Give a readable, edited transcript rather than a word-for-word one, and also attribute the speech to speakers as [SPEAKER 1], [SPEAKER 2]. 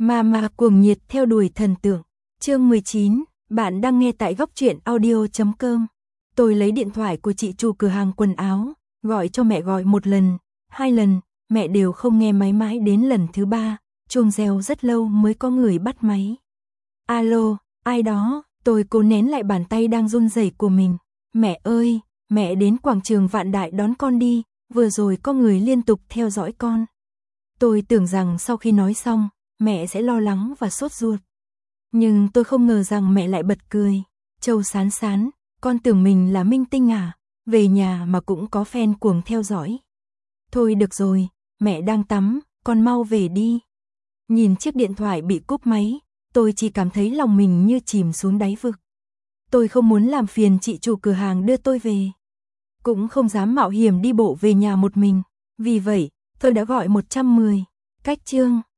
[SPEAKER 1] Mama cuồng nhiệt theo đuổi thần tượng. Chương 19, bạn đang nghe tại goctruyện audio.com. Tôi lấy điện thoại của chị chủ cửa hàng quần áo, gọi cho mẹ, gọi một lần, 2 lần, mẹ đều không nghe máy, mãi đến lần thứ 3, chuông reo rất lâu mới có người bắt máy. Alo, ai đó? Tôi cố nén lại bàn tay đang run rẩy của mình. Mẹ ơi, mẹ đến quảng trường Vạn Đại đón con đi, vừa rồi có người liên tục theo dõi con. Tôi tưởng rằng sau khi nói xong, mẹ sẽ lo lắng và sốt ruột. Nhưng tôi không ngờ rằng mẹ lại bật cười. Châu Sán Sán, con tưởng mình là minh tinh à? Về nhà mà cũng có fan cuồng theo dõi. Thôi được rồi, mẹ đang tắm, con mau về đi. Nhìn chiếc điện thoại bị cúp máy, tôi chỉ cảm thấy lòng mình như chìm xuống đáy vực. Tôi không muốn làm phiền chị chủ cửa hàng đưa tôi về. Cũng không dám mạo hiểm đi bộ về nhà một mình. Vì vậy, tôi đã gọi 110. Cách chương